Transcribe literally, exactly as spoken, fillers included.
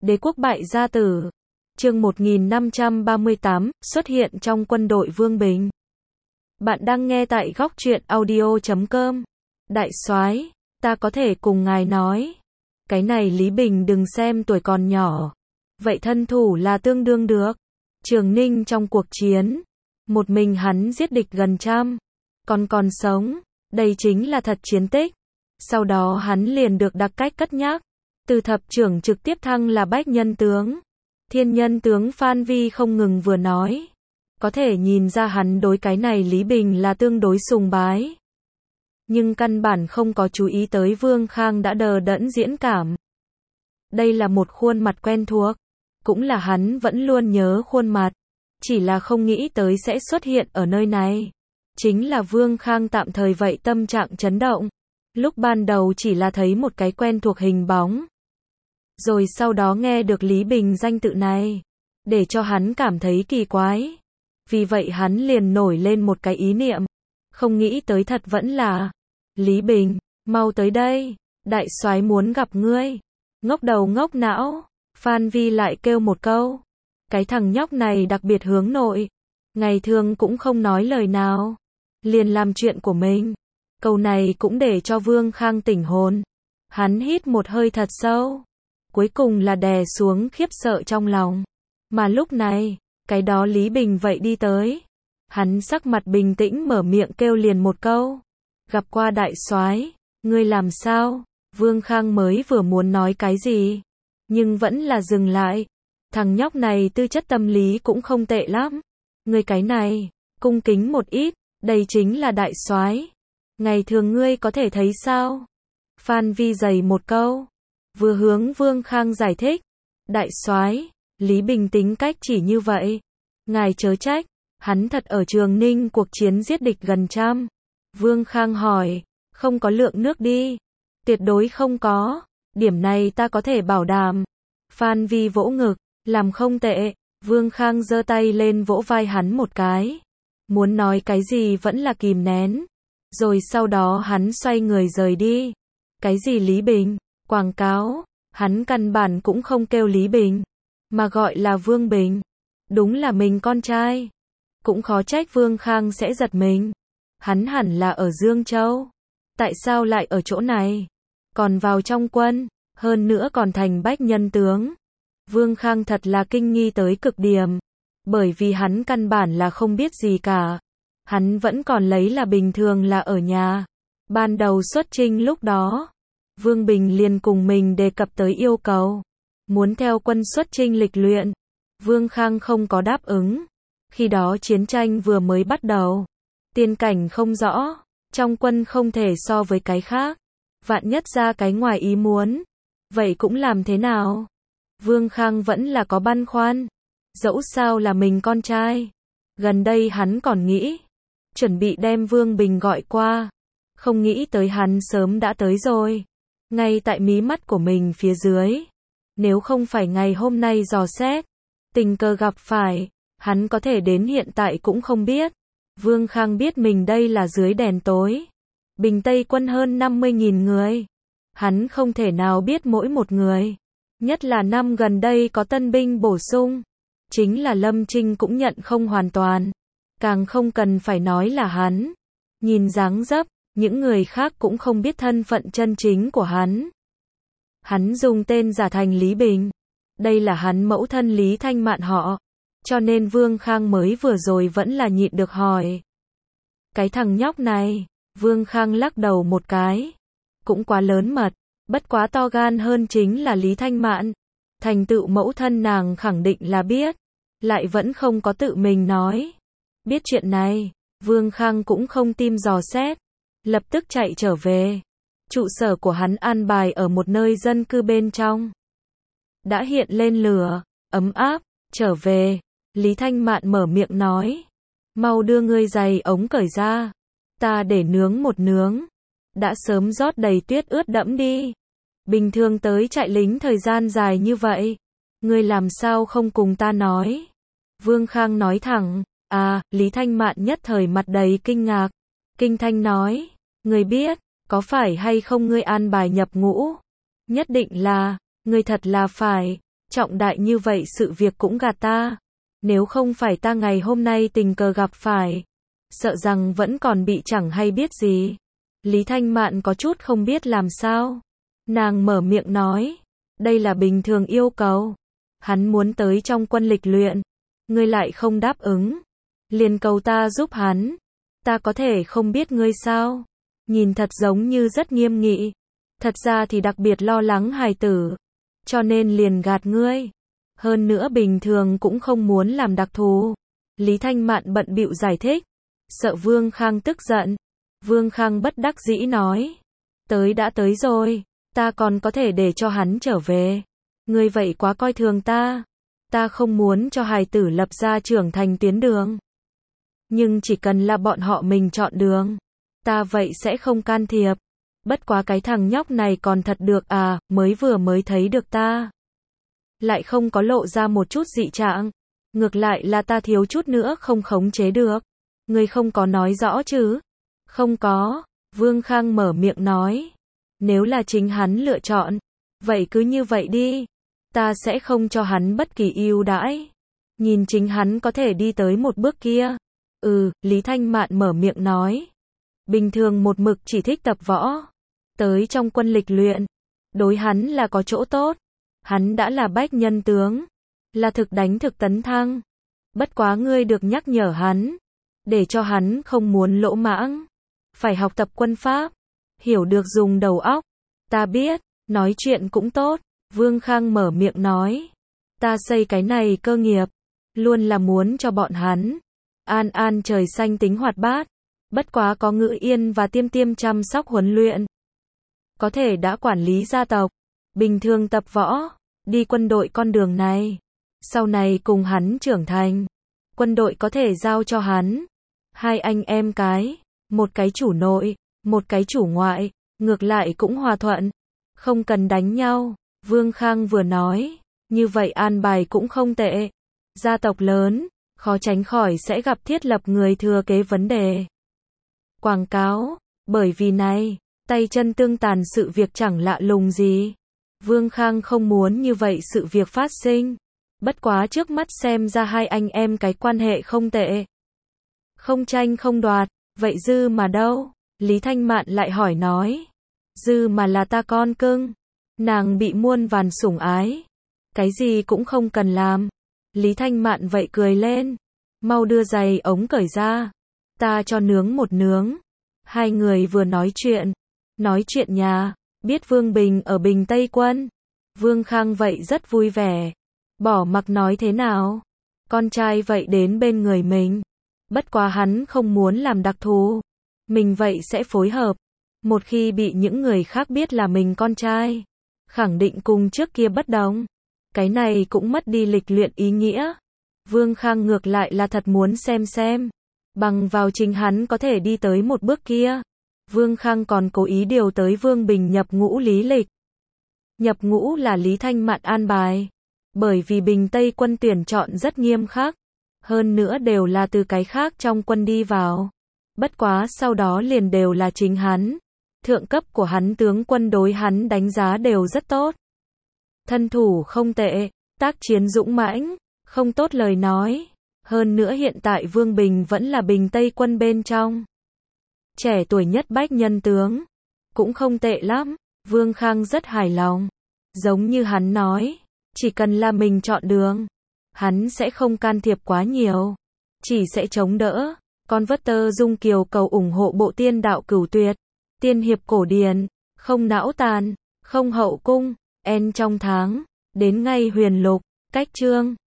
Đế quốc bại gia tử. Chương một nghìn năm trăm ba mươi tám, xuất hiện trong quân đội Vương Bình. Bạn đang nghe tại góc truyện audio chấm com. Đại soái, ta có thể cùng ngài nói. Cái này Lý Bình đừng xem tuổi còn nhỏ. Vậy thân thủ là tương đương được. Trường Ninh trong cuộc chiến, một mình hắn giết địch gần trăm. Còn còn sống, đây chính là thật chiến tích. Sau đó hắn liền được đặc cách cất nhắc. Từ thập trưởng trực tiếp thăng là bách nhân tướng. Thiên nhân tướng Phan Vi không ngừng vừa nói. Có thể nhìn ra hắn đối cái này Lý Bình là tương đối sùng bái. Nhưng căn bản không có chú ý tới Vương Khang đã đờ đẫn diễn cảm. Đây là một khuôn mặt quen thuộc. Cũng là hắn vẫn luôn nhớ khuôn mặt. Chỉ là không nghĩ tới sẽ xuất hiện ở nơi này. Chính là Vương Khang tạm thời vậy tâm trạng chấn động. Lúc ban đầu chỉ là thấy một cái quen thuộc hình bóng. Rồi sau đó nghe được Lý Bình danh tự này. Để cho hắn cảm thấy kỳ quái. Vì vậy hắn liền nổi lên một cái ý niệm. Không nghĩ tới thật vẫn là Lý Bình, mau tới đây. Đại soái muốn gặp ngươi. Ngốc đầu ngốc não. Phan Vi lại kêu một câu. Cái thằng nhóc này đặc biệt hướng nội. Ngày thường cũng không nói lời nào. Liền làm chuyện của mình. Câu này cũng để cho Vương Khang tỉnh hồn. Hắn hít một hơi thật sâu. Cuối cùng là đè xuống khiếp sợ trong lòng. Mà lúc này, cái đó Lý Bình vậy đi tới. Hắn sắc mặt bình tĩnh mở miệng kêu liền một câu. Gặp qua đại soái, ngươi làm sao? Vương Khang mới vừa muốn nói cái gì. Nhưng vẫn là dừng lại. Thằng nhóc này tư chất tâm lý cũng không tệ lắm. Ngươi cái này, cung kính một ít, đây chính là đại soái. Ngày thường ngươi có thể thấy sao? Phan Vi dày một câu. Vừa hướng Vương Khang giải thích. Đại soái, Lý Bình tính cách chỉ như vậy. Ngài chớ trách, hắn thật ở Trường Ninh cuộc chiến giết địch gần trăm. Vương Khang hỏi, không có lượng nước đi. Tuyệt đối không có, điểm này ta có thể bảo đảm. Phan Vi vỗ ngực, làm không tệ. Vương Khang giơ tay lên vỗ vai hắn một cái. Muốn nói cái gì vẫn là kìm nén. Rồi sau đó hắn xoay người rời đi. Cái gì Lý Bình? Quảng cáo, hắn căn bản cũng không kêu Lý Bình, mà gọi là Vương Bình. Đúng là mình con trai. Cũng khó trách Vương Khang sẽ giật mình. Hắn hẳn là ở Dương Châu. Tại sao lại ở chỗ này? Còn vào trong quân, hơn nữa còn thành bách nhân tướng. Vương Khang thật là kinh nghi tới cực điểm. Bởi vì hắn căn bản là không biết gì cả. Hắn vẫn còn lấy là bình thường là ở nhà. Ban đầu xuất chinh lúc đó, Vương Bình liền cùng mình đề cập tới yêu cầu. Muốn theo quân xuất chinh lịch luyện. Vương Khang không có đáp ứng. Khi đó chiến tranh vừa mới bắt đầu. Tiên cảnh không rõ. Trong quân không thể so với cái khác. Vạn nhất ra cái ngoài ý muốn. Vậy cũng làm thế nào? Vương Khang vẫn là có băn khoăn. Dẫu sao là mình con trai. Gần đây hắn còn nghĩ. Chuẩn bị đem Vương Bình gọi qua. Không nghĩ tới hắn sớm đã tới rồi. Ngay tại mí mắt của mình phía dưới. Nếu không phải ngày hôm nay dò xét. Tình cờ gặp phải. Hắn có thể đến hiện tại cũng không biết. Vương Khang biết mình đây là dưới đèn tối. Bình Tây quân hơn năm mươi nghìn người. Hắn không thể nào biết mỗi một người. Nhất là năm gần đây có tân binh bổ sung. Chính là Lâm Trinh cũng nhận không hoàn toàn. Càng không cần phải nói là hắn. Nhìn dáng dấp, những người khác cũng không biết thân phận chân chính của hắn. Hắn dùng tên giả thành Lý Bình. Đây là hắn mẫu thân Lý Thanh Mạn họ. Cho nên Vương Khang mới vừa rồi vẫn là nhịn được hỏi. Cái thằng nhóc này, Vương Khang lắc đầu một cái. Cũng quá lớn mật, bất quá to gan hơn chính là Lý Thanh Mạn. Thành tựu mẫu thân nàng khẳng định là biết. Lại vẫn không có tự mình nói. Biết chuyện này, Vương Khang cũng không tim dò xét. Lập tức chạy trở về. Trụ sở của hắn an bài ở một nơi dân cư bên trong. Đã hiện lên lửa, ấm áp, trở về. Lý Thanh Mạn mở miệng nói. Mau đưa ngươi giày ống cởi ra. Ta để nướng một nướng. Đã sớm rót đầy tuyết ướt đẫm đi. Bình thường tới trại lính thời gian dài như vậy. Ngươi làm sao không cùng ta nói. Vương Khang nói thẳng. À, Lý Thanh Mạn nhất thời mặt đầy kinh ngạc. Kinh thanh nói. Ngươi biết, có phải hay không ngươi an bài nhập ngũ? Nhất định là, ngươi thật là phải. trọng đại như vậy sự việc cũng gạt ta. Nếu không phải ta ngày hôm nay tình cờ gặp phải, sợ rằng vẫn còn bị chẳng hay biết gì. Lý Thanh Mạn có chút không biết làm sao. Nàng mở miệng nói, đây là bình thường yêu cầu. Hắn muốn tới trong quân lịch luyện, ngươi lại không đáp ứng. Liền cầu ta giúp hắn. Ta có thể không biết ngươi sao? Nhìn thật giống như rất nghiêm nghị. Thật ra thì đặc biệt lo lắng hài tử. Cho nên liền gạt ngươi. Hơn nữa bình thường cũng không muốn làm đặc thù. Lý Thanh Mạn bận bịu giải thích. Sợ Vương Khang tức giận. Vương Khang bất đắc dĩ nói. Tới đã tới rồi. Ta còn có thể để cho hắn trở về. Ngươi vậy quá coi thường ta. Ta không muốn cho hài tử lập ra trưởng thành tuyến đường. Nhưng chỉ cần là bọn họ mình chọn đường. Ta vậy sẽ không can thiệp. Bất quá cái thằng nhóc này còn thật được à, mới vừa mới thấy được ta. Lại không có lộ ra một chút dị trạng. Ngược lại là ta thiếu chút nữa không khống chế được. Ngươi không có nói rõ chứ? Không có. Vương Khang mở miệng nói. Nếu là chính hắn lựa chọn. Vậy cứ như vậy đi. Ta sẽ không cho hắn bất kỳ ưu đãi. Nhìn chính hắn có thể đi tới một bước kia. Ừ, Lý Thanh Mạn mở miệng nói. Bình thường một mực chỉ thích tập võ. Tới trong quân lịch luyện. Đối hắn là có chỗ tốt. Hắn đã là bách nhân tướng. Là thực đánh thực tấn thăng. Bất quá ngươi được nhắc nhở hắn. Để cho hắn không muốn lỗ mãng. Phải học tập quân pháp. Hiểu được dùng đầu óc. Ta biết, nói chuyện cũng tốt. Vương Khang mở miệng nói. Ta xây cái này cơ nghiệp. Luôn là muốn cho bọn hắn. An an trời xanh tính hoạt bát. Bất quá có Ngữ Yên và Tiêm Tiêm chăm sóc huấn luyện. Có thể đã quản lý gia tộc. Bình thường tập võ. Đi quân đội con đường này. Sau này cùng hắn trưởng thành. Quân đội có thể giao cho hắn. Hai anh em cái. Một cái chủ nội. Một cái chủ ngoại. Ngược lại cũng hòa thuận. Không cần đánh nhau. Vương Khang vừa nói. Như vậy an bài cũng không tệ. Gia tộc lớn. Khó tránh khỏi sẽ gặp thiết lập người thừa kế vấn đề. Quảng cáo. Bởi vì này. Tay chân tương tàn sự việc chẳng lạ lùng gì. Vương Khang không muốn như vậy sự việc phát sinh. Bất quá trước mắt xem ra hai anh em cái quan hệ không tệ. Không tranh không đoạt. Vậy Dư mà đâu? Lý Thanh Mạn lại hỏi nói. Dư mà là ta con cưng. Nàng bị muôn vàn sủng ái. Cái gì cũng không cần làm. Lý Thanh Mạn vậy cười lên. Mau đưa giày ống cởi ra. Ta cho nướng một nướng. Hai người vừa nói chuyện. Nói chuyện nhà. Biết Vương Bình ở Bình Tây Quân. Vương Khang vậy rất vui vẻ. Bỏ mặc nói thế nào. Con trai vậy đến bên người mình. Bất quá hắn không muốn làm đặc thù. Mình vậy sẽ phối hợp. Một khi bị những người khác biết là mình con trai. Khẳng định cùng trước kia bất đồng. Cái này cũng mất đi lịch luyện ý nghĩa. Vương Khang ngược lại là thật muốn xem xem. Bằng vào chính hắn có thể đi tới một bước kia. Vương Khang còn cố ý điều tới Vương Bình nhập ngũ lý lịch. Nhập ngũ là Lý Thanh Mạn an bài. Bởi vì Bình Tây Quân tuyển chọn rất nghiêm khắc. Hơn nữa đều là từ cái khác trong quân đi vào. Bất quá sau đó liền đều là chính hắn. Thượng cấp của hắn tướng quân đối hắn đánh giá đều rất tốt. Thân thủ không tệ, tác chiến dũng mãnh, không tốt lời nói. Hơn nữa hiện tại Vương Bình vẫn là Bình Tây Quân bên trong. Trẻ tuổi nhất bách nhân tướng. Cũng không tệ lắm. Vương Khang rất hài lòng. Giống như hắn nói. Chỉ cần là mình chọn đường. Hắn sẽ không can thiệp quá nhiều. Chỉ sẽ chống đỡ. Con vất tơ Dung Kiều cầu ủng hộ bộ tiên đạo cửu tuyệt. Tiên hiệp cổ điển. Không não tàn. Không hậu cung. En trong tháng. Đến ngay huyền lục. Cách chương.